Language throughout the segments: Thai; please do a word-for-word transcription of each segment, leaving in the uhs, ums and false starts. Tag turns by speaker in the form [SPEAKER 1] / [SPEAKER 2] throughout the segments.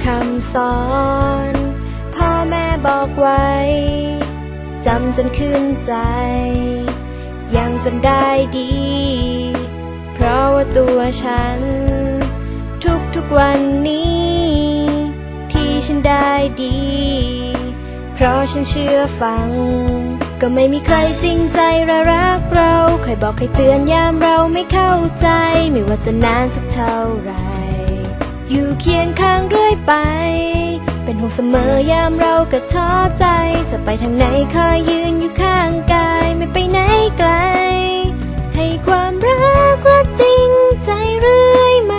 [SPEAKER 1] คำสอนพ่อแม่บอกไว้จำจนขึ้นใจยังจำได้ดีเพราะว่าตัวฉันทุกๆวันนี้ที่ฉันได้ดีเพราะฉันเชื่อฟังก็ไม่มีใครจริงใจและรักเราเคยบอกเคยเตือนยามเราไม่เข้าใจไม่ว่าจะนานสักเท่าไหร่อยู่เคียงข้างเรื่อยไปเป็นห่วงเสมอยามเราก็ท้อใจจะไปทางไหนคอยยืนอยู่ข้างกายไม่ไปไหนไกลให้ความรักและจริงใจเรื่อยมา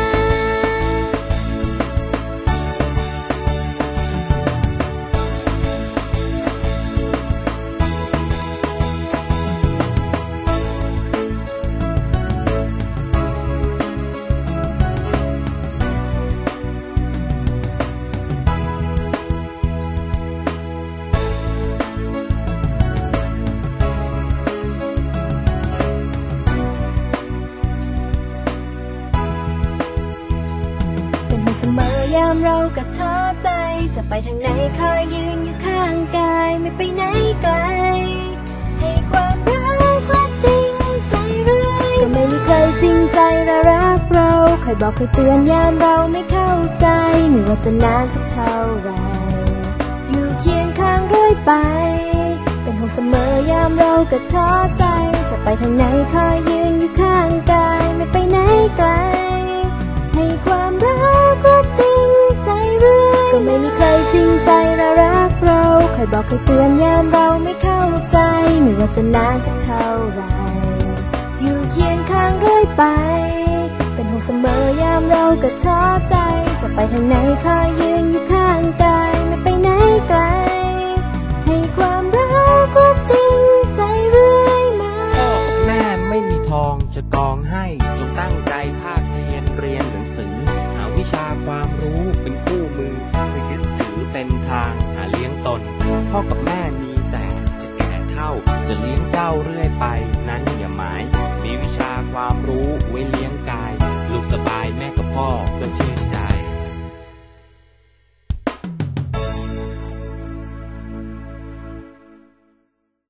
[SPEAKER 1] เสมอยามเราก็ท้อใจจะไปทางไหนคอยยืนอยู่ข้างกายไม่ไปไหนไกลให้ความรักและจริงใจเรื่อยก็ไม่มีใครจริงใจและรักเราเคยบอกเคยเตือนยามเราไม่เข้าใจไม่ว่าจะนานสักเท่าไหร่อยู่เคียงข้างเรื่อยไปเป็นห่วงเสมอยามเราก็ท้อใจจะไปทางไหนคอยยืนอยู่ข้างกายไม่ไปไหนไกลให้ความรักและจริงใจเรื่อยก็ไม่มีใครจริงใจและรักเราเคยบอกเคยเตือนยามเราไม่เข้าใจไม่ว่าจะนานสักเท่าไหร่อยู่เคียงข้างเรื่อยไปเป็นห่วงเสมอยามเราก็ท้อใจจะไปทางไหนคอยยืนอยู่ข้างกายไม่ไปไหนไกลให้ความรักและจริงใจเรื่อยมา
[SPEAKER 2] พ่อกับแม่ไม่มีทองจะกองให้จงตั้งใจภาคเพียรเรียนหนังสือหาวิชาความรู้เป็นคู่มือเพื่อยึดถือเป็นทางหาเลี้ยงตนพ่อกับแม่มีแต่จะแก่เท่าจะเลี้ยงเจ้าเรื่อยไปนั้นอย่าหมายมีวิชาความรู้ไว้เลี้ยงกายลูกสบายแม่กับพ่อก็ชื่นใจ